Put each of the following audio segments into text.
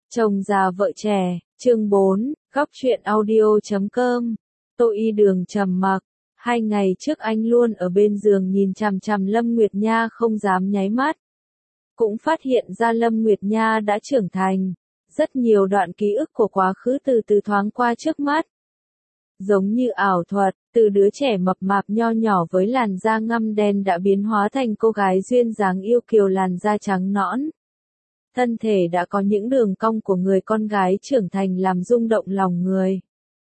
Chồng già vợ trẻ, chương 4, góc truyện audio.com. Tô Y Đường trầm mặc. 2 ngày trước anh luôn ở bên giường nhìn chằm chằm Lâm Nguyệt Nha không dám nháy mắt. Cũng phát hiện ra Lâm Nguyệt Nha đã trưởng thành. Rất nhiều đoạn ký ức của quá khứ từ từ thoáng qua trước mắt. Giống như ảo thuật, từ đứa trẻ mập mạp nho nhỏ với làn da ngăm đen đã biến hóa thành cô gái duyên dáng yêu kiều làn da trắng nõn. Thân thể đã có những đường cong của người con gái trưởng thành làm rung động lòng người.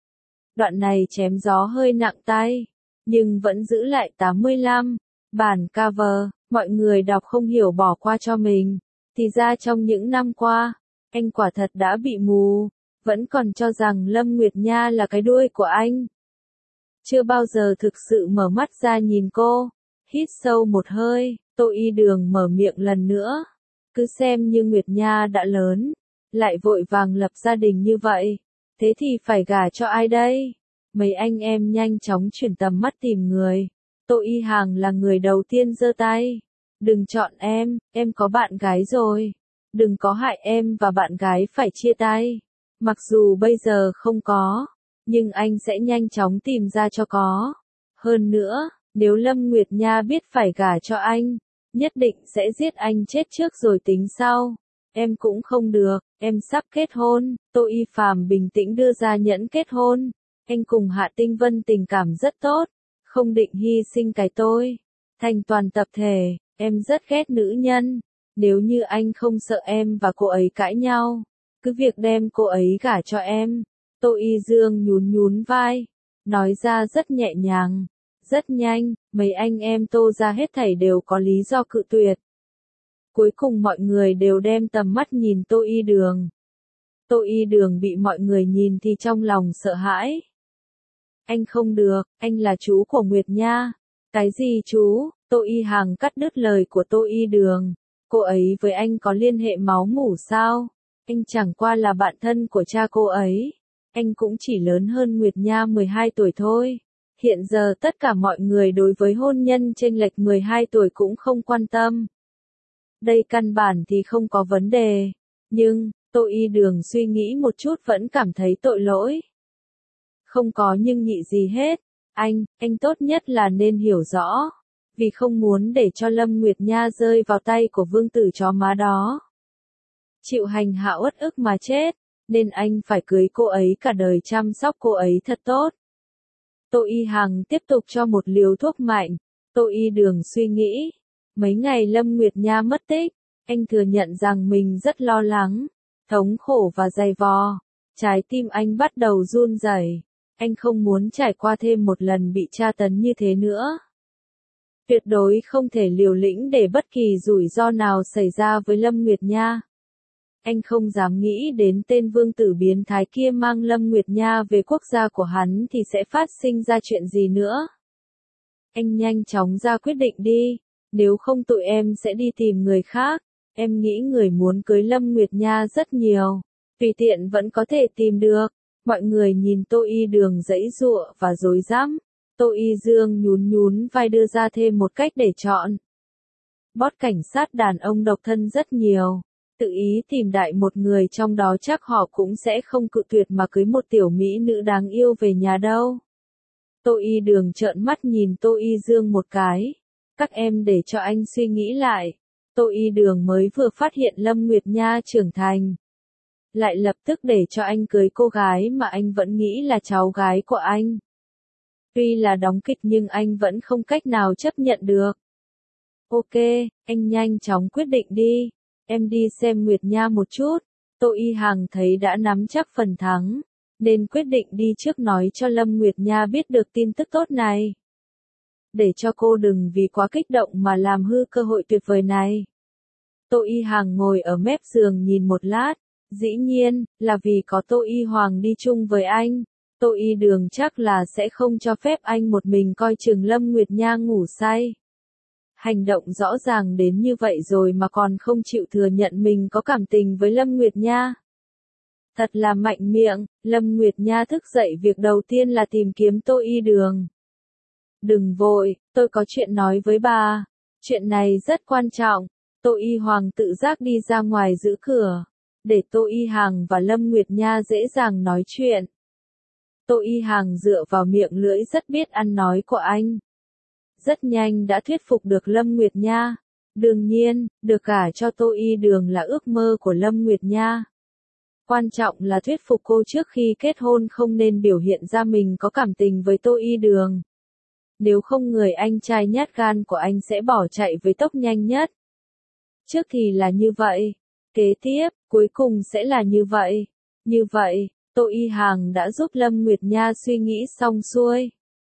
Đoạn này chém gió hơi nặng tay, nhưng vẫn giữ lại 85. Bản cover, mọi người đọc không hiểu bỏ qua cho mình. Thì ra trong những năm qua, anh quả thật đã bị mù, vẫn còn cho rằng Lâm Nguyệt Nha là cái đuôi của anh. Chưa bao giờ thực sự mở mắt ra nhìn cô, hít sâu một hơi, Tô Y Đường mở miệng lần nữa. Cứ xem như Nguyệt Nha đã lớn, lại vội vàng lập gia đình như vậy, thế thì phải gả cho ai đây? Mấy anh em nhanh chóng chuyển tầm mắt tìm người. Tô Y Hàng là người đầu tiên giơ tay. Đừng chọn em có bạn gái rồi. Đừng có hại em và bạn gái phải chia tay. Mặc dù bây giờ không có, nhưng anh sẽ nhanh chóng tìm ra cho có. Hơn nữa, nếu Lâm Nguyệt Nha biết phải gả cho anh, nhất định sẽ giết anh chết trước rồi tính sau. Em cũng không được, em sắp kết hôn. Tô Y Phàm bình tĩnh đưa ra nhẫn kết hôn. Anh cùng Hạ Tinh Vân tình cảm rất tốt, không định hy sinh cái tôi. Thành toàn tập thể, em rất ghét nữ nhân. Nếu như anh không sợ em và cô ấy cãi nhau, cứ việc đem cô ấy gả cho em. Tô Y Dương nhún vai, nói ra rất nhẹ nhàng. Rất nhanh, mấy anh em Tô ra hết thảy đều có lý do cự tuyệt. Cuối cùng mọi người đều đem tầm mắt nhìn Tô Y Đường. Tô Y Đường bị mọi người nhìn thì trong lòng sợ hãi. Anh không được, anh là chú của Nguyệt Nha. Cái gì chú? Tô Y Hàng cắt đứt lời của Tô Y Đường. Cô ấy với anh có liên hệ máu mủ sao? Anh chẳng qua là bạn thân của cha cô ấy. Anh cũng chỉ lớn hơn Nguyệt Nha 12 tuổi thôi. Hiện giờ tất cả mọi người đối với hôn nhân chênh lệch 12 tuổi cũng không quan tâm. Đây căn bản thì không có vấn đề. Nhưng, Tô Y Đường suy nghĩ một chút vẫn cảm thấy tội lỗi. Không có nhưng nhị gì hết. Anh tốt nhất là nên hiểu rõ. Vì không muốn để cho Lâm Nguyệt Nha rơi vào tay của vương tử chó má đó. Chịu hành hạ uất ức mà chết. Nên anh phải cưới cô ấy cả đời, chăm sóc cô ấy thật tốt. Tô Y Hằng tiếp tục cho một liều thuốc mạnh. Tô Y Đường suy nghĩ. Mấy ngày Lâm Nguyệt Nha mất tích, anh thừa nhận rằng mình rất lo lắng, thống khổ và dày vò. Trái tim anh bắt đầu run rẩy. Anh không muốn trải qua thêm một lần bị tra tấn như thế nữa. Tuyệt đối không thể liều lĩnh để bất kỳ rủi ro nào xảy ra với Lâm Nguyệt Nha. Anh không dám nghĩ đến tên vương tử biến thái kia mang Lâm Nguyệt Nha về quốc gia của hắn thì sẽ phát sinh ra chuyện gì nữa. Anh nhanh chóng ra quyết định đi, nếu không tụi em sẽ đi tìm người khác. Em nghĩ người muốn cưới Lâm Nguyệt Nha rất nhiều, tùy tiện vẫn có thể tìm được. Mọi người nhìn Tô Y Đường giãy giụa và rối rắm. Tô Y Dương nhún vai đưa ra thêm một cách để chọn. Boss cảnh sát đàn ông độc thân rất nhiều. Tự ý tìm đại một người trong đó chắc họ cũng sẽ không cự tuyệt mà cưới một tiểu mỹ nữ đáng yêu về nhà đâu. Tô Y Đường trợn mắt nhìn Tô Y Dương một cái. Các em để cho anh suy nghĩ lại. Tô Y Đường mới vừa phát hiện Lâm Nguyệt Nha trưởng thành. Lại lập tức để cho anh cưới cô gái mà anh vẫn nghĩ là cháu gái của anh. Tuy là đóng kịch nhưng anh vẫn không cách nào chấp nhận được. Ok, anh nhanh chóng quyết định đi. Em đi xem Nguyệt Nha một chút. Tô Y Hằng thấy đã nắm chắc phần thắng, nên quyết định đi trước nói cho Lâm Nguyệt Nha biết được tin tức tốt này. Để cho cô đừng vì quá kích động mà làm hư cơ hội tuyệt vời này. Tô Y Hằng ngồi ở mép giường nhìn một lát. Dĩ nhiên, là vì có Tô Y Hoàng đi chung với anh. Tô Y Đường chắc là sẽ không cho phép anh một mình coi chừng Lâm Nguyệt Nha ngủ say. Hành động rõ ràng đến như vậy rồi mà còn không chịu thừa nhận mình có cảm tình với Lâm Nguyệt Nha. Thật là mạnh miệng. Lâm Nguyệt Nha thức dậy việc đầu tiên là tìm kiếm Tô Y Đường. Đừng vội, tôi có chuyện nói với bà. Chuyện này rất quan trọng. Tô Y Hoàng tự giác đi ra ngoài giữ cửa. để Tô Y Hằng và Lâm Nguyệt Nha dễ dàng nói chuyện. Tô Y Hằng dựa vào miệng lưỡi rất biết ăn nói của anh. Rất nhanh đã thuyết phục được Lâm Nguyệt Nha. Đương nhiên, được gả cho Tô Y Đường là ước mơ của Lâm Nguyệt Nha. Quan trọng là thuyết phục cô trước khi kết hôn không nên biểu hiện ra mình có cảm tình với Tô Y Đường. Nếu không người anh trai nhát gan của anh sẽ bỏ chạy với tốc nhanh nhất. Trước thì là như vậy, kế tiếp, cuối cùng sẽ là như vậy. Như vậy, Tô Y Hằng đã giúp Lâm Nguyệt Nha suy nghĩ xong xuôi.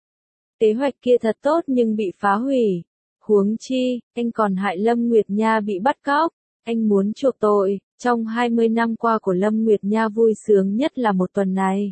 Kế hoạch kia thật tốt nhưng bị phá hủy. Huống chi, anh còn hại Lâm Nguyệt Nha bị bắt cóc. Anh muốn chuộc tội. Trong 20 năm qua của Lâm Nguyệt Nha vui sướng nhất là một tuần này.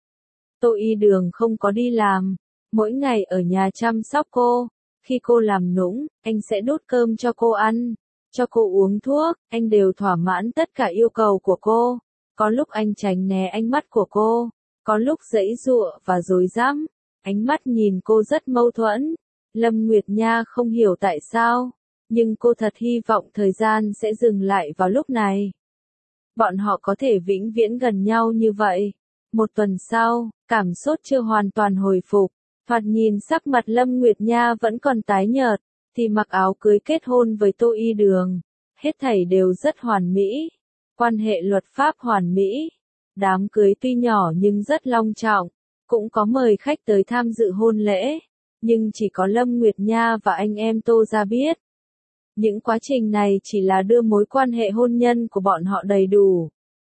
Tô Y Đường không có đi làm. Mỗi ngày ở nhà chăm sóc cô. Khi cô làm nũng, anh sẽ đút cơm cho cô ăn. Cho cô uống thuốc, anh đều thỏa mãn tất cả yêu cầu của cô. Có lúc anh tránh né ánh mắt của cô. Có lúc giãy giụa và rối rắm. Ánh mắt nhìn cô rất mâu thuẫn. Lâm Nguyệt Nha không hiểu tại sao. Nhưng cô thật hy vọng thời gian sẽ dừng lại vào lúc này. Bọn họ có thể vĩnh viễn gần nhau như vậy. Một tuần sau, cảm sốt chưa hoàn toàn hồi phục. Thoạt nhìn sắc mặt Lâm Nguyệt Nha vẫn còn tái nhợt. Thì mặc áo cưới kết hôn với Tô Y Đường. Hết thảy đều rất hoàn mỹ. Quan hệ luật pháp hoàn mỹ. Đám cưới tuy nhỏ nhưng rất long trọng. Cũng có mời khách tới tham dự hôn lễ. Nhưng chỉ có Lâm Nguyệt Nha và anh em Tô gia biết. Những quá trình này chỉ là đưa mối quan hệ hôn nhân của bọn họ đầy đủ.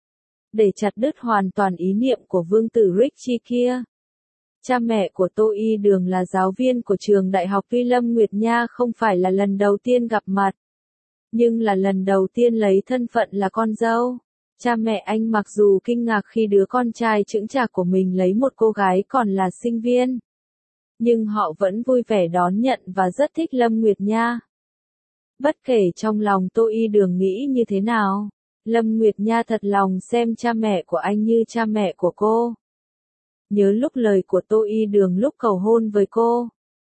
Để chặt đứt hoàn toàn ý niệm của vương tử Richie kia. Cha mẹ của Tô Y Đường là giáo viên của trường đại học, tuy Lâm Nguyệt Nha không phải là lần đầu tiên gặp mặt. Nhưng là lần đầu tiên lấy thân phận là con dâu. Cha mẹ anh mặc dù kinh ngạc khi đứa con trai chững chạc của mình lấy một cô gái còn là sinh viên. Nhưng họ vẫn vui vẻ đón nhận và rất thích Lâm Nguyệt Nha. Bất kể trong lòng Tô Y Đường nghĩ như thế nào, Lâm Nguyệt Nha thật lòng xem cha mẹ của anh như cha mẹ của cô. Nhớ lúc lời của Tô Y Đường lúc cầu hôn với cô.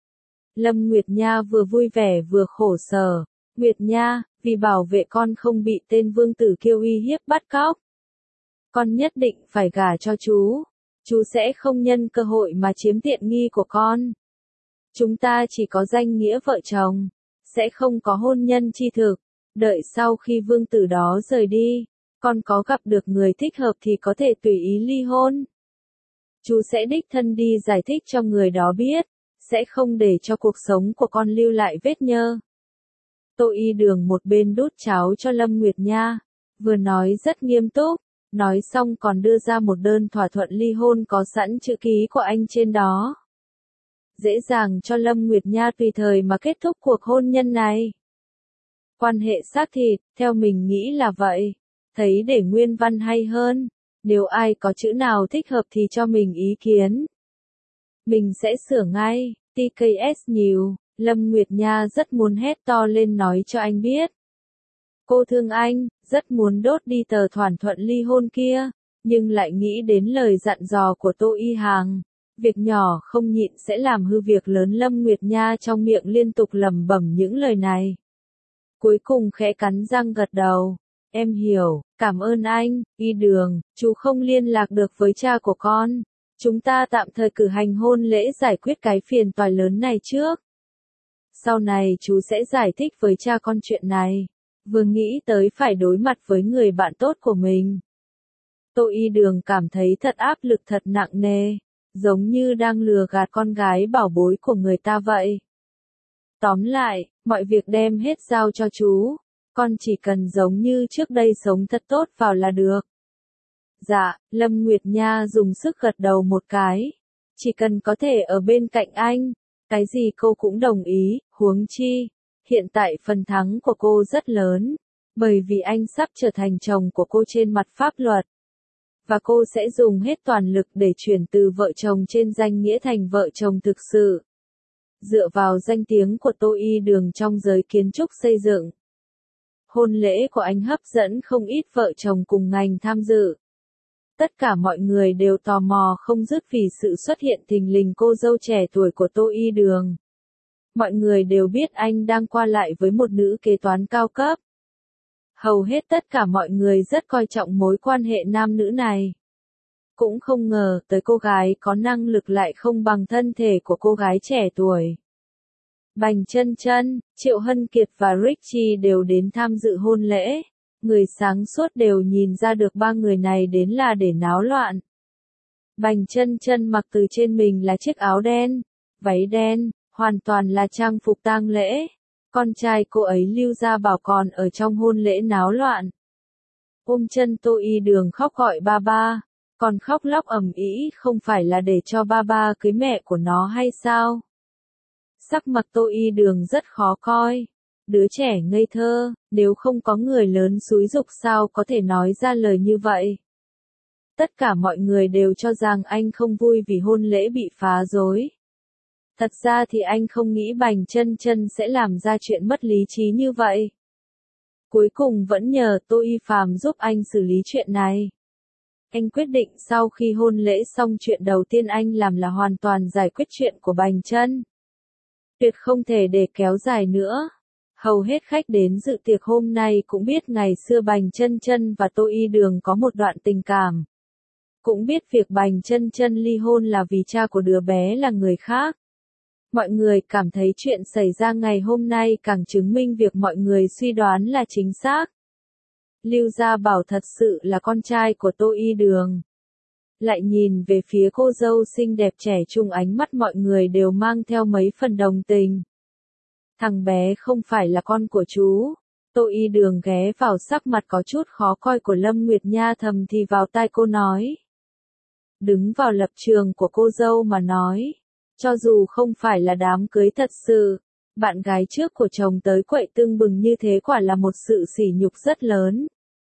Lâm Nguyệt Nha vừa vui vẻ vừa khổ sở. Nguyệt Nha, vì bảo vệ con không bị tên vương tử kia uy hiếp bắt cóc. Con nhất định phải gả cho chú. Chú sẽ không nhân cơ hội mà chiếm tiện nghi của con. Chúng ta chỉ có danh nghĩa vợ chồng. Sẽ không có hôn nhân chi thực. Đợi sau khi vương tử đó rời đi, con có gặp được người thích hợp thì có thể tùy ý ly hôn. Chú sẽ đích thân đi giải thích cho người đó biết. Sẽ không để cho cuộc sống của con lưu lại vết nhơ. Tô Y Đường một bên đút cháo cho Lâm Nguyệt Nha. Vừa nói rất nghiêm túc. Nói xong còn đưa ra một đơn thỏa thuận ly hôn có sẵn chữ ký của anh trên đó. Dễ dàng cho Lâm Nguyệt Nha tùy thời mà kết thúc cuộc hôn nhân này. Quan hệ xác thịt, theo mình nghĩ là vậy. Thấy để nguyên văn hay hơn. Nếu ai có chữ nào thích hợp thì cho mình ý kiến. Mình sẽ sửa ngay. TKS nhiều. Lâm Nguyệt Nha rất muốn hét to lên nói cho anh biết. Cô thương anh, rất muốn đốt đi tờ thỏa thuận ly hôn kia, nhưng lại nghĩ đến lời dặn dò của Tô Y Hằng. Việc nhỏ không nhịn sẽ làm hư việc lớn. Lâm Nguyệt Nha trong miệng liên tục lẩm bẩm những lời này. Cuối cùng khẽ cắn răng gật đầu. Em hiểu, cảm ơn anh, Y Đường, chú không liên lạc được với cha của con. Chúng ta tạm thời cử hành hôn lễ giải quyết cái phiền toái lớn này trước. Sau này chú sẽ giải thích với cha con chuyện này. Vừa nghĩ tới phải đối mặt với người bạn tốt của mình. Tô Y Đường cảm thấy thật áp lực thật nặng nề. Giống như đang lừa gạt con gái bảo bối của người ta vậy. Tóm lại, mọi việc đem hết giao cho chú. Con chỉ cần giống như trước đây sống thật tốt vào là được. Dạ, Lâm Nguyệt Nha dùng sức gật đầu một cái. Chỉ cần có thể ở bên cạnh anh. Cái gì cô cũng đồng ý, huống chi. Hiện tại phần thắng của cô rất lớn. Bởi vì anh sắp trở thành chồng của cô trên mặt pháp luật. Và cô sẽ dùng hết toàn lực để chuyển từ vợ chồng trên danh nghĩa thành vợ chồng thực sự. Dựa vào danh tiếng của Tô Y Đường trong giới kiến trúc xây dựng. Hôn lễ của anh hấp dẫn không ít vợ chồng cùng ngành tham dự. Tất cả mọi người đều tò mò không dứt vì sự xuất hiện thình lình cô dâu trẻ tuổi của Tô Y Đường. Mọi người đều biết anh đang qua lại với một nữ kế toán cao cấp. Hầu hết tất cả mọi người rất coi trọng mối quan hệ nam nữ này. Cũng không ngờ tới cô gái có năng lực lại không bằng thân thể của cô gái trẻ tuổi. Bành Chân Chân, Triệu Hân Kiệt và Richie đều đến tham dự hôn lễ. Người sáng suốt đều nhìn ra được ba người này đến là để náo loạn. Bành Chân Chân mặc từ trên mình là chiếc áo đen, váy đen, hoàn toàn là trang phục tang lễ. Con trai cô ấy Lưu Gia Bảo còn ở trong hôn lễ náo loạn. Ôm chân Tô Y Đường khóc gọi ba ba, còn khóc lóc ầm ĩ không phải là để cho ba ba cưới mẹ của nó hay sao? Sắc mặt Tô Y Đường rất khó coi. Đứa trẻ ngây thơ, nếu không có người lớn xúi giục sao có thể nói ra lời như vậy. Tất cả mọi người đều cho rằng anh không vui vì hôn lễ bị phá rối. Thật ra thì anh không nghĩ Bành Chân Chân sẽ làm ra chuyện mất lý trí như vậy. Cuối cùng vẫn nhờ Tô Y Phàm giúp anh xử lý chuyện này. Anh quyết định sau khi hôn lễ xong chuyện đầu tiên anh làm là hoàn toàn giải quyết chuyện của Bành Chân. Tuyệt không thể để kéo dài nữa. Hầu hết khách đến dự tiệc hôm nay cũng biết ngày xưa Bành Chân Chân và Tô Y Đường có một đoạn tình cảm. Cũng biết việc Bành Chân Chân ly hôn là vì cha của đứa bé là người khác. Mọi người cảm thấy chuyện xảy ra ngày hôm nay càng chứng minh việc mọi người suy đoán là chính xác. Lưu Gia Bảo thật sự là con trai của Tô Y Đường. Lại nhìn về phía cô dâu xinh đẹp trẻ trung, ánh mắt mọi người đều mang theo mấy phần đồng tình. Thằng bé không phải là con của chú. Tô Y Đường ghé vào sắc mặt có chút khó coi của Lâm Nguyệt Nha thầm thì vào tai cô nói. Đứng vào lập trường của cô dâu mà nói. Cho dù không phải là đám cưới thật sự, bạn gái trước của chồng tới quậy tưng bừng như thế quả là một sự sỉ nhục rất lớn.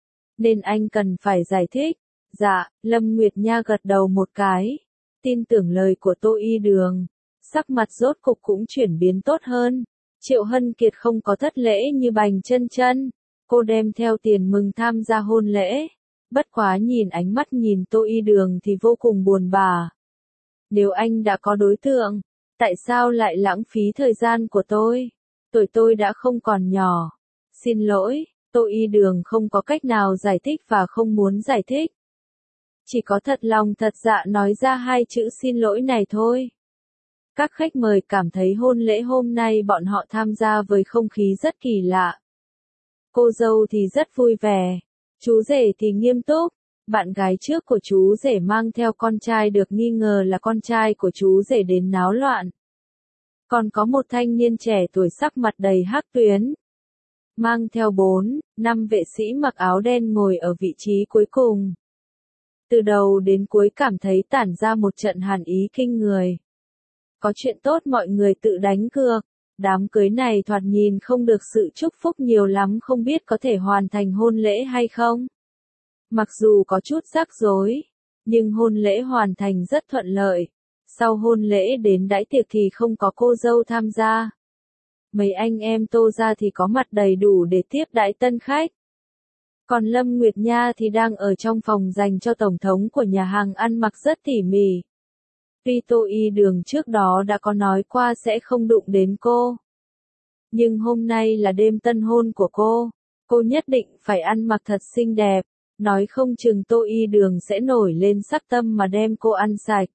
Nên anh cần phải giải thích. Dạ, Lâm Nguyệt Nha gật đầu một cái. Tin tưởng lời của Tô Y Đường. Sắc mặt rốt cục cũng chuyển biến tốt hơn. Triệu Hân Kiệt không có thất lễ như Bành Chân Chân. Cô đem theo tiền mừng tham gia hôn lễ. Bất quá nhìn ánh mắt nhìn Tô Y Đường thì vô cùng buồn bã. Nếu anh đã có đối tượng, tại sao lại lãng phí thời gian của tôi? Tuổi tôi đã không còn nhỏ. Xin lỗi, Tô Y Đường không có cách nào giải thích và không muốn giải thích. Chỉ có thật lòng thật dạ nói ra hai chữ xin lỗi này thôi. Các khách mời cảm thấy hôn lễ hôm nay bọn họ tham gia với không khí rất kỳ lạ. Cô dâu thì rất vui vẻ, chú rể thì nghiêm túc. Bạn gái trước của chú rể mang theo con trai được nghi ngờ là con trai của chú rể đến náo loạn. Còn có một thanh niên trẻ tuổi sắc mặt đầy hắc tuyến. Mang theo 4-5 vệ sĩ mặc áo đen ngồi ở vị trí cuối cùng. Từ đầu đến cuối cảm thấy tản ra một trận hàn ý kinh người. Có chuyện tốt mọi người tự đánh cược. Đám cưới này thoạt nhìn không được sự chúc phúc nhiều lắm, không biết có thể hoàn thành hôn lễ hay không. Mặc dù có chút rắc rối, nhưng hôn lễ hoàn thành rất thuận lợi. Sau hôn lễ đến đãi tiệc thì không có cô dâu tham gia. Mấy anh em Tô gia thì có mặt đầy đủ để tiếp đãi tân khách. Còn Lâm Nguyệt Nha thì đang ở trong phòng dành cho tổng thống của nhà hàng ăn mặc rất tỉ mỉ. Tuy Tô Y Đường trước đó đã có nói qua sẽ không đụng đến cô. Nhưng hôm nay là đêm tân hôn của cô nhất định phải ăn mặc thật xinh đẹp. Nói không chừng Tô Y Đường sẽ nổi lên sắc tâm mà đem cô ăn sạch.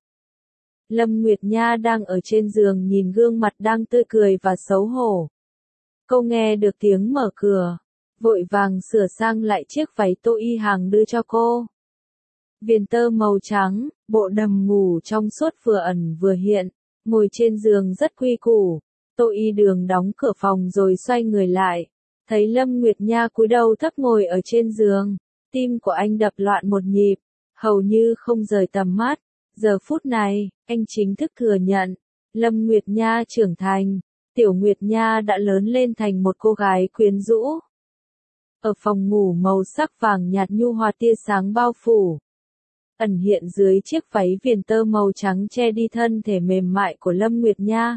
Lâm Nguyệt Nha đang ở trên giường nhìn gương mặt đang tươi cười và xấu hổ. Cô nghe được tiếng mở cửa, vội vàng sửa sang lại chiếc váy Tô Y Hàng đưa cho cô. Viền tơ màu trắng, bộ đầm ngủ trong suốt vừa ẩn vừa hiện, ngồi trên giường rất quy củ. Tô Y Đường đóng cửa phòng rồi xoay người lại, thấy Lâm Nguyệt Nha cúi đầu thấp ngồi ở trên giường. Tim của anh đập loạn một nhịp, hầu như không rời tầm mắt. Giờ phút này, anh chính thức thừa nhận, Lâm Nguyệt Nha trưởng thành, Tiểu Nguyệt Nha đã lớn lên thành một cô gái quyến rũ. Ở phòng ngủ màu sắc vàng nhạt nhu hòa tia sáng bao phủ. Ẩn hiện dưới chiếc váy viền tơ màu trắng che đi thân thể mềm mại của Lâm Nguyệt Nha.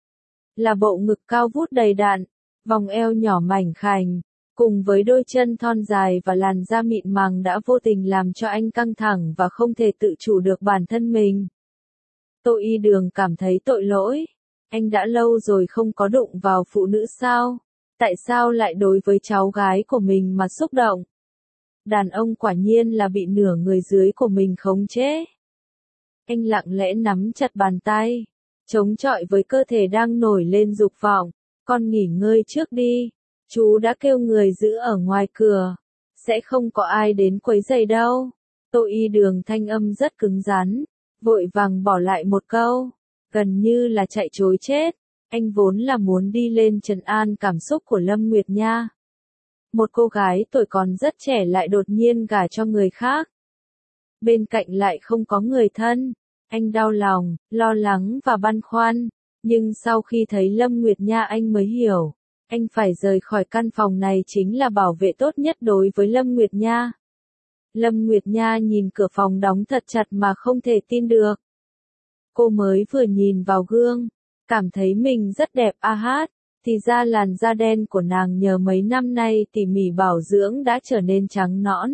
Là bộ ngực cao vút đầy đặn, vòng eo nhỏ mảnh khảnh. Cùng với đôi chân thon dài và làn da mịn màng đã vô tình làm cho anh căng thẳng và không thể tự chủ được bản thân mình. Tô Y Đường cảm thấy tội lỗi. Anh đã lâu rồi không có đụng vào phụ nữ sao? Tại sao lại đối với cháu gái của mình mà xúc động? Đàn ông quả nhiên là bị nửa người dưới của mình khống chế. Anh lặng lẽ nắm chặt bàn tay, chống chọi với cơ thể đang nổi lên dục vọng. Con nghỉ ngơi trước đi, chú đã kêu người giữ ở ngoài cửa, sẽ không có ai đến quấy rầy đâu. Tô Y Đường thanh âm rất cứng rắn, vội vàng bỏ lại một câu, gần như là chạy trối chết. Anh vốn là muốn đi lên trấn an cảm xúc của Lâm Nguyệt Nha. Một cô gái tuổi còn rất trẻ lại đột nhiên gả cho người khác. Bên cạnh lại không có người thân. Anh đau lòng, lo lắng và băn khoăn. Nhưng sau khi thấy Lâm Nguyệt Nha anh mới hiểu. Anh phải rời khỏi căn phòng này chính là bảo vệ tốt nhất đối với Lâm Nguyệt Nha. Lâm Nguyệt Nha nhìn cửa phòng đóng thật chặt mà không thể tin được. Cô mới vừa nhìn vào gương, cảm thấy mình rất đẹp thì ra làn da đen của nàng nhờ mấy năm nay tỉ mỉ bảo dưỡng đã trở nên trắng nõn.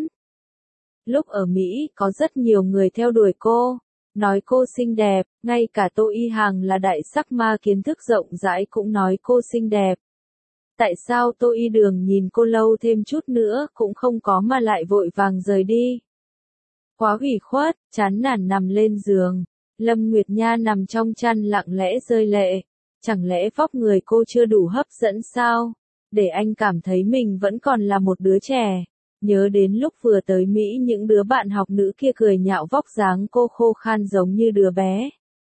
Lúc ở Mỹ có rất nhiều người theo đuổi cô, nói cô xinh đẹp, ngay cả Tô Y Hằng là đại sắc ma kiến thức rộng rãi cũng nói cô xinh đẹp. Tại sao Tô Y Đường nhìn cô lâu thêm chút nữa cũng không có mà lại vội vàng rời đi? Quá ủy khuất, chán nản nằm lên giường, Lâm Nguyệt Nha nằm trong chăn lặng lẽ rơi lệ. Chẳng lẽ vóc người cô chưa đủ hấp dẫn sao? Để anh cảm thấy mình vẫn còn là một đứa trẻ. Nhớ đến lúc vừa tới Mỹ những đứa bạn học nữ kia cười nhạo vóc dáng cô khô khan giống như đứa bé.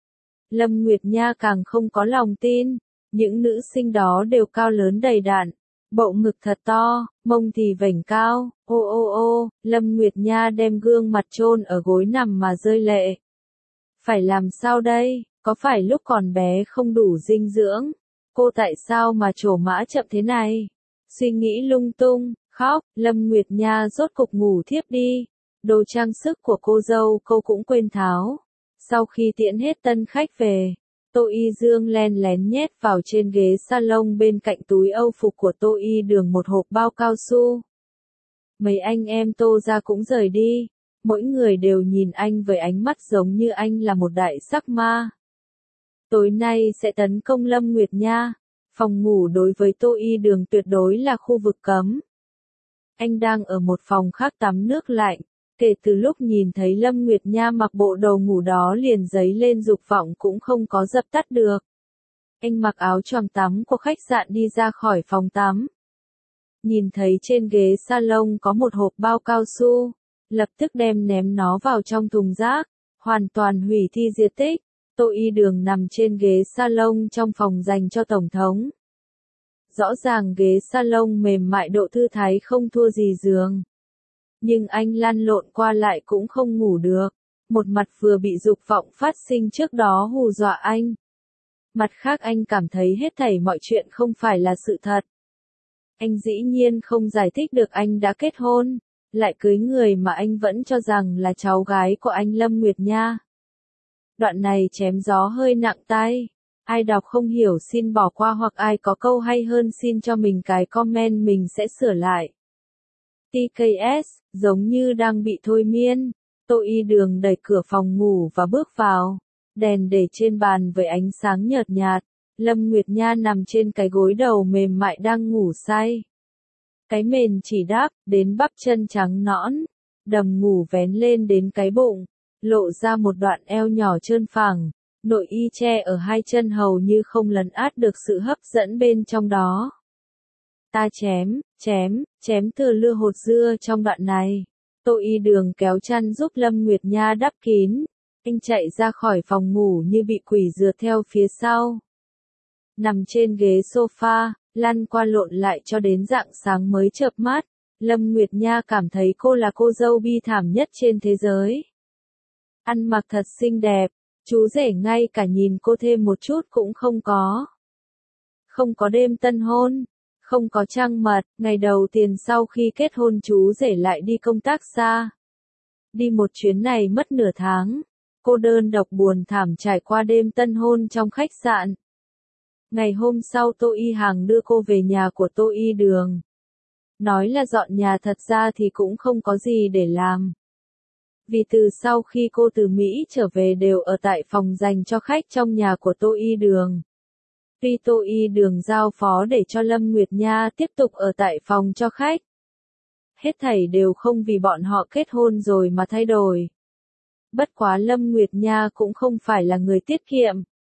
Lâm Nguyệt Nha càng không có lòng tin. Những nữ sinh đó đều cao lớn đầy đặn, bộ ngực thật to, mông thì vểnh cao. Lâm Nguyệt Nha đem gương mặt chôn ở gối nằm mà rơi lệ. Phải làm sao đây? Có phải lúc còn bé không đủ dinh dưỡng? Cô tại sao mà trổ mã chậm thế này? Suy nghĩ lung tung, khóc, Lâm Nguyệt Nha rốt cục ngủ thiếp đi. Đồ trang sức của cô dâu cô cũng quên tháo. Sau khi tiễn hết tân khách về, Tô Y Dương len lén nhét vào trên ghế salon bên cạnh túi âu phục của Tô Y Đường một hộp bao cao su. Mấy anh em Tô ra cũng rời đi. Mỗi người đều nhìn anh với ánh mắt giống như anh là một đại sắc ma. Tối nay sẽ tấn công Lâm Nguyệt Nha. Phòng ngủ đối với Tô Y Đường tuyệt đối là khu vực cấm. Anh đang ở một phòng khác tắm nước lạnh. Kể từ lúc nhìn thấy Lâm Nguyệt Nha mặc bộ đồ ngủ đó liền dấy lên dục vọng cũng không có dập tắt được. Anh mặc áo choàng tắm của khách sạn đi ra khỏi phòng tắm. Nhìn thấy trên ghế salon có một hộp bao cao su. Lập tức đem ném nó vào trong thùng rác. Hoàn toàn hủy thi diệt tích. Tô Y Đường nằm trên ghế salon trong phòng dành cho Tổng thống. Rõ ràng ghế salon mềm mại độ thư thái không thua gì giường. Nhưng anh lăn lộn qua lại cũng không ngủ được. Một mặt vừa bị dục vọng phát sinh trước đó hù dọa anh. Mặt khác anh cảm thấy hết thảy mọi chuyện không phải là sự thật. Anh dĩ nhiên không giải thích được anh đã kết hôn, lại cưới người mà anh vẫn cho rằng là cháu gái của anh Lâm Nguyệt Nha. Đoạn này chém gió hơi nặng tai. Ai đọc không hiểu xin bỏ qua hoặc ai có câu hay hơn xin cho mình cái comment mình sẽ sửa lại. TKS, giống như đang bị thôi miên. Tô Y Đường đẩy cửa phòng ngủ và bước vào. Đèn để trên bàn với ánh sáng nhợt nhạt. Lâm Nguyệt Nha nằm trên cái gối đầu mềm mại đang ngủ say. Cái mền chỉ đáp đến bắp chân trắng nõn. Đầm ngủ vén lên đến cái bụng. Lộ ra một đoạn eo nhỏ trơn phẳng. Nội y che ở hai chân hầu như không lấn át được sự hấp dẫn bên trong đó. Ta chém từ lưa hột dưa trong đoạn này. Tô Y Đường kéo chăn giúp Lâm Nguyệt Nha đắp kín. Anh chạy ra khỏi phòng ngủ như bị quỷ rượt theo phía sau. Nằm trên ghế sofa, lăn qua lộn lại cho đến rạng sáng mới chợp mắt. Lâm Nguyệt Nha cảm thấy cô là cô dâu bi thảm nhất trên thế giới. Ăn mặc thật xinh đẹp, chú rể ngay cả nhìn cô thêm một chút cũng không có. Không có đêm tân hôn, không có trăng mật, ngày đầu tiên sau khi kết hôn chú rể lại đi công tác xa. Đi một chuyến này mất nửa tháng, cô đơn độc buồn thảm trải qua đêm tân hôn trong khách sạn. Ngày hôm sau Tô Y Hằng đưa cô về nhà của Tô Y Đường. Nói là dọn nhà thật ra thì cũng không có gì để làm. Vì từ sau khi cô từ Mỹ trở về đều ở tại phòng dành cho khách trong nhà của Tô Y Đường. Tuy Tô Y Đường giao phó để cho Lâm Nguyệt Nha tiếp tục ở tại phòng cho khách. Hết thảy đều không vì bọn họ kết hôn rồi mà thay đổi. Bất quá Lâm Nguyệt Nha cũng không phải là người tiết kiệm.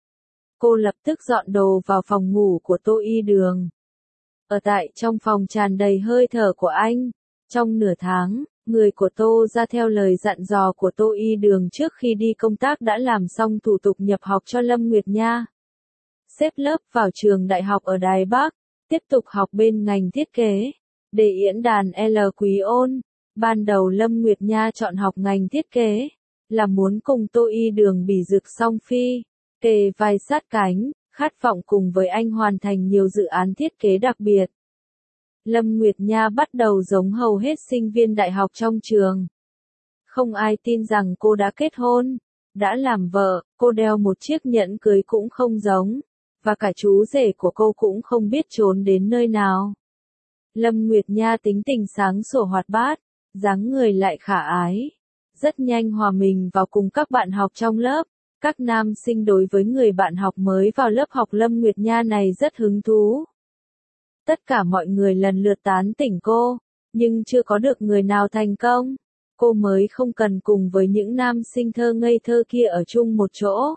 Cô lập tức dọn đồ vào phòng ngủ của Tô Y Đường. Ở tại trong phòng tràn đầy hơi thở của anh. Trong nửa tháng, người của Tô ra theo lời dặn dò của Tô Y Đường trước khi đi công tác đã làm xong thủ tục nhập học cho Lâm Nguyệt Nha. Xếp lớp vào trường đại học ở Đài Bắc, tiếp tục học bên ngành thiết kế. Để yễn đàn L Quý Ôn, ban đầu Lâm Nguyệt Nha chọn học ngành thiết kế, là muốn cùng Tô Y Đường bỉ rực song phi, kề vai sát cánh, khát vọng cùng với anh hoàn thành nhiều dự án thiết kế đặc biệt. Lâm Nguyệt Nha bắt đầu giống hầu hết sinh viên đại học trong trường. Không ai tin rằng cô đã kết hôn, đã làm vợ, cô đeo một chiếc nhẫn cưới cũng không giống, và cả chú rể của cô cũng không biết trốn đến nơi nào. Lâm Nguyệt Nha tính tình sáng sủa hoạt bát, dáng người lại khả ái, rất nhanh hòa mình vào cùng các bạn học trong lớp. Các nam sinh đối với người bạn học mới vào lớp học Lâm Nguyệt Nha này rất hứng thú. Tất cả mọi người lần lượt tán tỉnh cô, nhưng chưa có được người nào thành công. Cô mới không cần cùng với những nam sinh thơ ngây thơ kia ở chung một chỗ.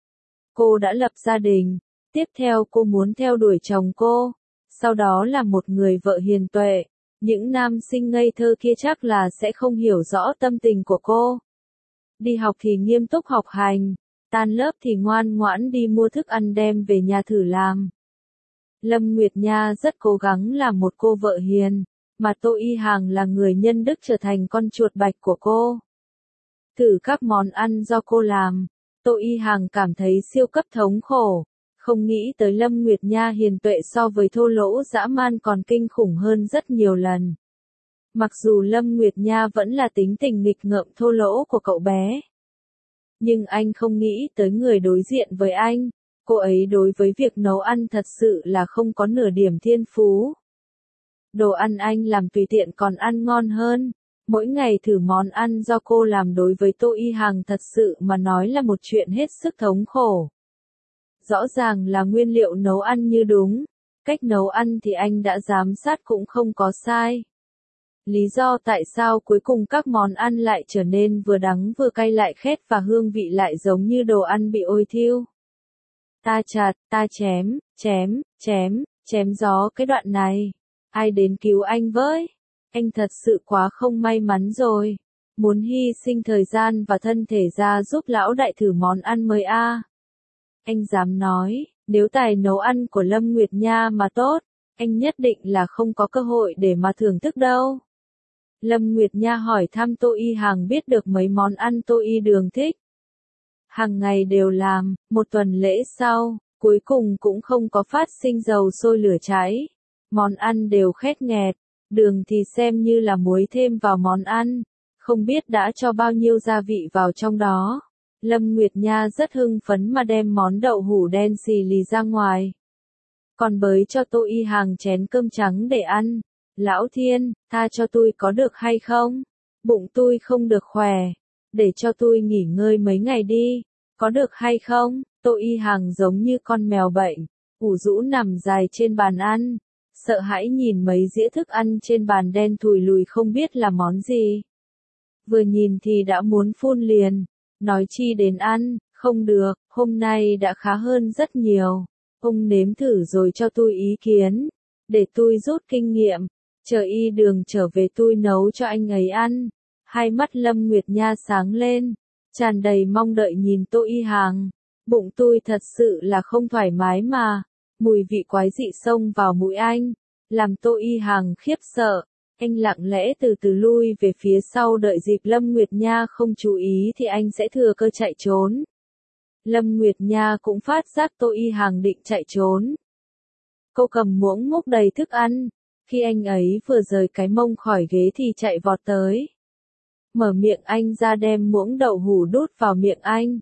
Cô đã lập gia đình, tiếp theo cô muốn theo đuổi chồng cô, sau đó là một người vợ hiền tuệ. Những nam sinh ngây thơ kia chắc là sẽ không hiểu rõ tâm tình của cô. Đi học thì nghiêm túc học hành, tan lớp thì ngoan ngoãn đi mua thức ăn đem về nhà thử làm. Lâm Nguyệt Nha rất cố gắng làm một cô vợ hiền, mà Tô Y Hàng là người nhân đức trở thành con chuột bạch của cô. Thử các món ăn do cô làm, Tô Y Hàng cảm thấy siêu cấp thống khổ, không nghĩ tới Lâm Nguyệt Nha hiền tuệ so với thô lỗ dã man còn kinh khủng hơn rất nhiều lần. Mặc dù Lâm Nguyệt Nha vẫn là tính tình nghịch ngợm thô lỗ của cậu bé, nhưng anh không nghĩ tới người đối diện với anh. Cô ấy đối với việc nấu ăn thật sự là không có nửa điểm thiên phú. Đồ ăn anh làm tùy tiện còn ăn ngon hơn. Mỗi ngày thử món ăn do cô làm đối với Tô Y Hàng thật sự mà nói là một chuyện hết sức thống khổ. Rõ ràng là nguyên liệu nấu ăn như đúng, cách nấu ăn thì anh đã giám sát cũng không có sai. Lý do tại sao cuối cùng các món ăn lại trở nên vừa đắng vừa cay lại khét và hương vị lại giống như đồ ăn bị ôi thiêu. Ta chặt, ta chém gió cái đoạn này. Ai đến cứu anh với? Anh thật sự quá không may mắn rồi. Muốn hy sinh thời gian và thân thể ra giúp lão đại thử món ăn mới a. Anh dám nói, nếu tài nấu ăn của Lâm Nguyệt Nha mà tốt, anh nhất định là không có cơ hội để mà thưởng thức đâu. Lâm Nguyệt Nha hỏi thăm Tô Y Hàng biết được mấy món ăn Tô Y Đường thích. Hàng ngày đều làm, một tuần lễ sau, cuối cùng cũng không có phát sinh dầu sôi lửa cháy. Món ăn đều khét nghẹt, đường thì xem như là muối thêm vào món ăn, không biết đã cho bao nhiêu gia vị vào trong đó. Lâm Nguyệt Nha rất hưng phấn mà đem món đậu hũ đen xì lì ra ngoài. Còn bới cho Tô Y Hàng chén cơm trắng để ăn. Lão thiên, tha cho tôi có được hay không? Bụng tôi không được khỏe. Để cho tôi nghỉ ngơi mấy ngày đi. Có được hay không? Tô Y Hàng giống như con mèo bệnh, ủ rũ nằm dài trên bàn ăn. Sợ hãi nhìn mấy dĩa thức ăn trên bàn đen thùi lùi không biết là món gì. Vừa nhìn thì đã muốn phun liền. Nói chi đến ăn, không được, hôm nay đã khá hơn rất nhiều. Ông nếm thử rồi cho tôi ý kiến. Để tôi rút kinh nghiệm. Chờ Y Đường trở về tôi nấu cho anh ấy ăn. Hai mắt Lâm Nguyệt Nha sáng lên, tràn đầy mong đợi nhìn Tô Y Hàng. Bụng tôi thật sự là không thoải mái mà. Mùi vị quái dị xông vào mũi anh, làm Tô Y Hàng khiếp sợ. Anh lặng lẽ từ từ lui về phía sau đợi dịp Lâm Nguyệt Nha không chú ý thì anh sẽ thừa cơ chạy trốn. Lâm Nguyệt Nha cũng phát giác Tô Y Hàng định chạy trốn. Cô cầm muỗng múc đầy thức ăn. Khi anh ấy vừa rời cái mông khỏi ghế thì chạy vọt tới. Mở miệng anh ra đem muỗng đậu hũ đút vào miệng anh.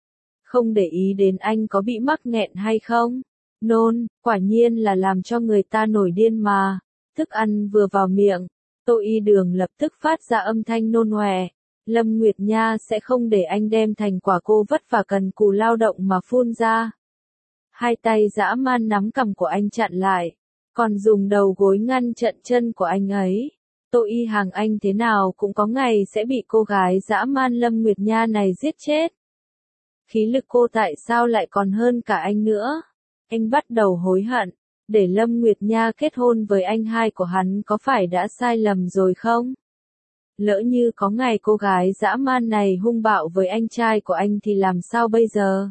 Không để ý đến anh có bị mắc nghẹn hay không. Nôn, quả nhiên là làm cho người ta nổi điên mà. Thức ăn vừa vào miệng, Tô Y Đường lập tức phát ra âm thanh nôn ọe. Lâm Nguyệt Nha sẽ không để anh đem thành quả cô vất vả cần cù lao động mà phun ra. Hai tay dã man nắm cằm của anh chặn lại, còn dùng đầu gối ngăn chặn chân của anh ấy. Tô Y Hằng, anh thế nào cũng có ngày sẽ bị cô gái dã man Lâm Nguyệt Nha này giết chết. Khí lực cô tại sao lại còn hơn cả anh nữa? Anh bắt đầu hối hận, để Lâm Nguyệt Nha kết hôn với anh hai của hắn có phải đã sai lầm rồi không? Lỡ như có ngày cô gái dã man này hung bạo với anh trai của anh thì làm sao bây giờ?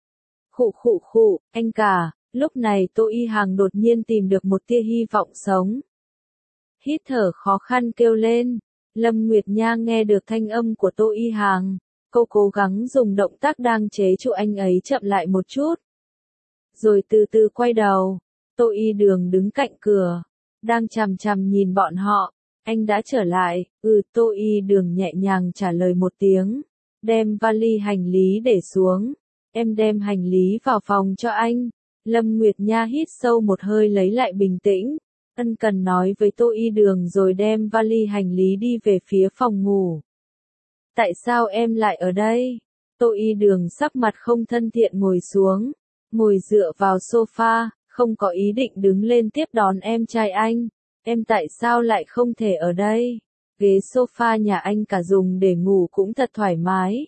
Khụ, anh cả, lúc này Tô Y Hằng đột nhiên tìm được một tia hy vọng sống. Hít thở khó khăn kêu lên. Lâm Nguyệt Nha nghe được thanh âm của Tô Y Hằng, cô cố gắng dùng động tác đang chế trụ anh ấy chậm lại một chút. Rồi từ từ quay đầu, Tô Y Đường đứng cạnh cửa, đang chằm chằm nhìn bọn họ. Anh đã trở lại, Tô Y Đường nhẹ nhàng trả lời một tiếng, đem vali hành lý để xuống. Em đem hành lý vào phòng cho anh. Lâm Nguyệt Nha hít sâu một hơi lấy lại bình tĩnh, ân cần nói với Tô Y Đường rồi đem vali hành lý đi về phía phòng ngủ. Tại sao em lại ở đây? Tô Y Đường sắc mặt không thân thiện ngồi xuống, ngồi dựa vào sofa, không có ý định đứng lên tiếp đón em trai anh. Em tại sao lại không thể ở đây? Ghế sofa nhà anh cả dùng để ngủ cũng thật thoải mái.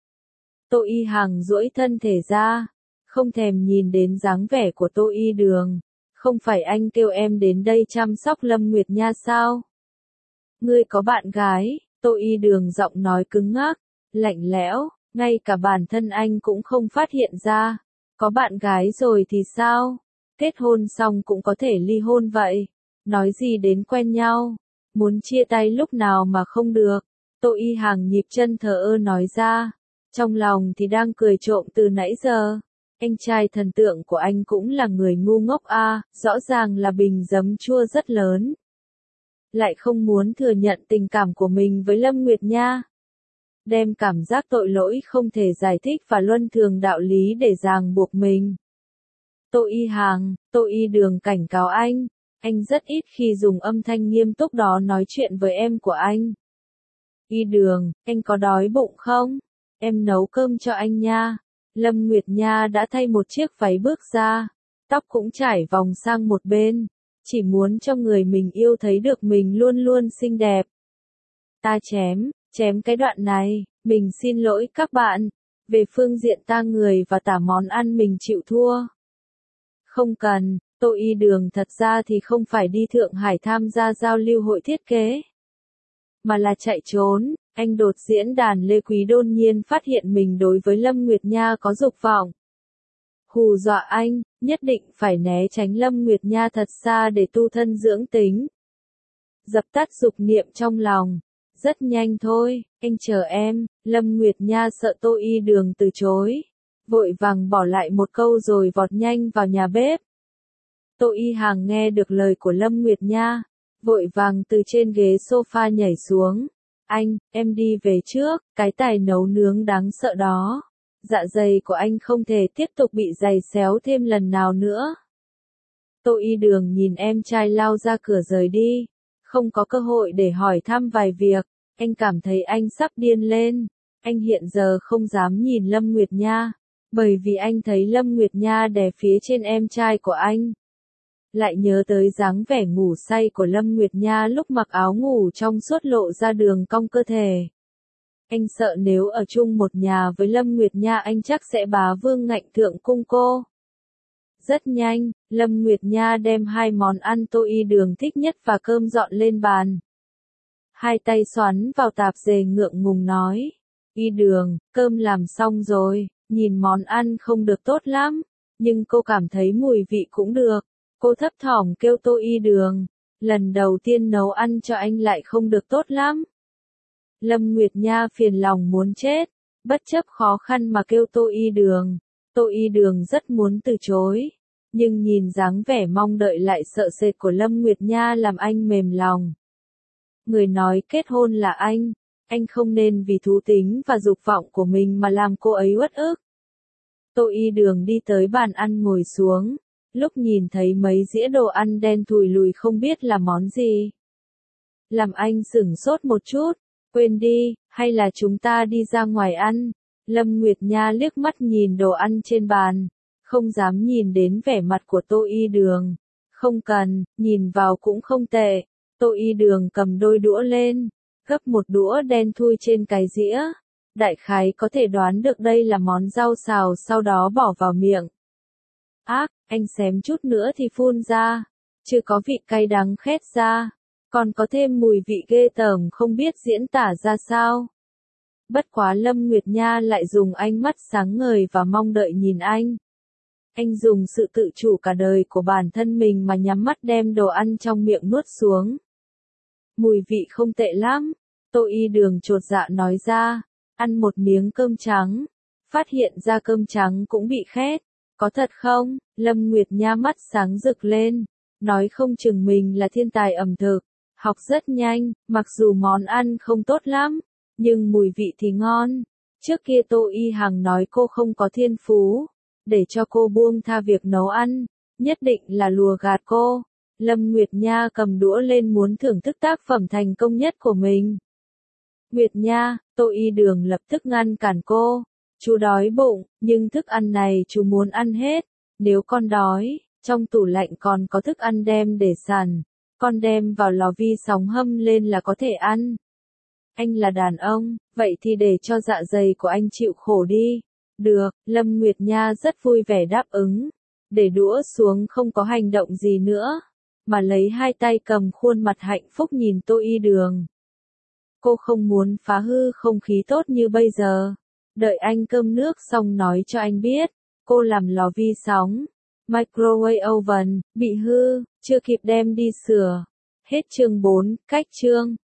Tô Y Hằng duỗi thân thể ra, không thèm nhìn đến dáng vẻ của Tô Y Đường. Không phải anh kêu em đến đây chăm sóc Lâm Nguyệt Nha sao? Ngươi có bạn gái? Tô Y Đường giọng nói cứng ngắc, lạnh lẽo, ngay cả bản thân anh cũng không phát hiện ra. Có bạn gái rồi thì sao? Kết hôn xong cũng có thể ly hôn vậy. Nói gì đến quen nhau? Muốn chia tay lúc nào mà không được? Tô Y Hằng nhịp chân thờ ơ nói ra. Trong lòng thì đang cười trộm từ nãy giờ. Anh trai thần tượng của anh cũng là người ngu ngốc a, rõ ràng là bình giấm chua rất lớn. Lại không muốn thừa nhận tình cảm của mình với Lâm Nguyệt Nha. Đem cảm giác tội lỗi không thể giải thích và luân thường đạo lý để ràng buộc mình. Tô Y Hằng, Tô Y Đường cảnh cáo anh rất ít khi dùng âm thanh nghiêm túc đó nói chuyện với em của anh. Y Đường, anh có đói bụng không? Em nấu cơm cho anh nha. Lâm Nguyệt Nha đã thay một chiếc váy bước ra, tóc cũng trải vòng sang một bên, chỉ muốn cho người mình yêu thấy được mình luôn luôn xinh đẹp. Ta chém cái đoạn này, mình xin lỗi các bạn, về phương diện ta người và tả món ăn mình chịu thua. Không cần, Tô Y Đường thật ra thì không phải đi Thượng Hải tham gia giao lưu hội thiết kế, mà là chạy trốn. Anh đột diễn đàn Lê Quý đột nhiên phát hiện mình đối với Lâm Nguyệt Nha có dục vọng. Hù dọa anh, nhất định phải né tránh Lâm Nguyệt Nha thật xa để tu thân dưỡng tính. Dập tắt dục niệm trong lòng. Rất nhanh thôi, anh chờ em. Lâm Nguyệt Nha sợ Tô Y Đường từ chối, vội vàng bỏ lại một câu rồi vọt nhanh vào nhà bếp. Tô Y Hằng nghe được lời của Lâm Nguyệt Nha, vội vàng từ trên ghế sofa nhảy xuống. Em đi về trước, cái tài nấu nướng đáng sợ đó. Dạ dày của anh không thể tiếp tục bị giày xéo thêm lần nào nữa. Tô Y Đường nhìn em trai lao ra cửa rời đi, không có cơ hội để hỏi thăm vài việc. Anh cảm thấy anh sắp điên lên. Anh hiện giờ không dám nhìn Lâm Nguyệt Nha, bởi vì anh thấy Lâm Nguyệt Nha đè phía trên em trai của anh. Lại nhớ tới dáng vẻ ngủ say của Lâm Nguyệt Nha lúc mặc áo ngủ trong suốt lộ ra đường cong cơ thể. Anh sợ nếu ở chung một nhà với Lâm Nguyệt Nha anh chắc sẽ bá vương ngạnh thượng cung cô. Rất nhanh, Lâm Nguyệt Nha đem hai món ăn Tô Y Đường thích nhất và cơm dọn lên bàn. Hai tay xoắn vào tạp dề ngượng ngùng nói. Y Đường, cơm làm xong rồi, nhìn món ăn không được tốt lắm, nhưng cô cảm thấy mùi vị cũng được. Cô thấp thỏm kêu Tô Y Đường, lần đầu tiên nấu ăn cho anh lại không được tốt lắm. Lâm Nguyệt Nha phiền lòng muốn chết, bất chấp khó khăn mà kêu Tô Y Đường. Tô Y Đường rất muốn từ chối, nhưng nhìn dáng vẻ mong đợi lại sợ sệt của Lâm Nguyệt Nha làm anh mềm lòng. Người nói kết hôn là anh không nên vì thú tính và dục vọng của mình mà làm cô ấy uất ức. Tô Y Đường đi tới bàn ăn ngồi xuống, lúc nhìn thấy mấy dĩa đồ ăn đen thùi lùi không biết là món gì, làm anh sửng sốt một chút. Quên đi, hay là chúng ta đi ra ngoài ăn? Lâm Nguyệt Nha liếc mắt nhìn đồ ăn trên bàn, không dám nhìn đến vẻ mặt của Tô Y Đường. Không cần, nhìn vào cũng không tệ. Tô Y Đường cầm đôi đũa lên, gấp một đũa đen thui trên cái dĩa. Đại khái có thể đoán được đây là món rau xào, sau đó bỏ vào miệng. Ác, anh xém chút nữa thì phun ra. Chưa có vị cay đắng khét ra, còn có thêm mùi vị ghê tởm không biết diễn tả ra sao. Bất quá Lâm Nguyệt Nha lại dùng ánh mắt sáng ngời và mong đợi nhìn anh. Anh dùng sự tự chủ cả đời của bản thân mình mà nhắm mắt đem đồ ăn trong miệng nuốt xuống. Mùi vị không tệ lắm, Tô Y Đường chột dạ nói ra, ăn một miếng cơm trắng, phát hiện ra cơm trắng cũng bị khét. Có thật không? Lâm Nguyệt Nha mắt sáng rực lên, nói không chừng mình là thiên tài ẩm thực, học rất nhanh, mặc dù món ăn không tốt lắm, nhưng mùi vị thì ngon. Trước kia Tô Y Hằng nói cô không có thiên phú, để cho cô buông tha việc nấu ăn, nhất định là lùa gạt cô. Lâm Nguyệt Nha cầm đũa lên muốn thưởng thức tác phẩm thành công nhất của mình. Nguyệt Nha, Tô Y Đường lập tức ngăn cản cô. Chú đói bụng, nhưng thức ăn này chú muốn ăn hết. Nếu con đói, trong tủ lạnh còn có thức ăn đem để sẵn, con đem vào lò vi sóng hâm lên là có thể ăn. Anh là đàn ông, vậy thì để cho dạ dày của anh chịu khổ đi. Được, Lâm Nguyệt Nha rất vui vẻ đáp ứng. Để đũa xuống không có hành động gì nữa, mà lấy hai tay cầm khuôn mặt hạnh phúc nhìn Tô Y Đường. Cô không muốn phá hư không khí tốt như bây giờ. Đợi anh cơm nước xong nói cho anh biết. Cô làm lò vi sóng, microwave oven, bị hư, chưa kịp đem đi sửa. Hết chương 4, cách chương.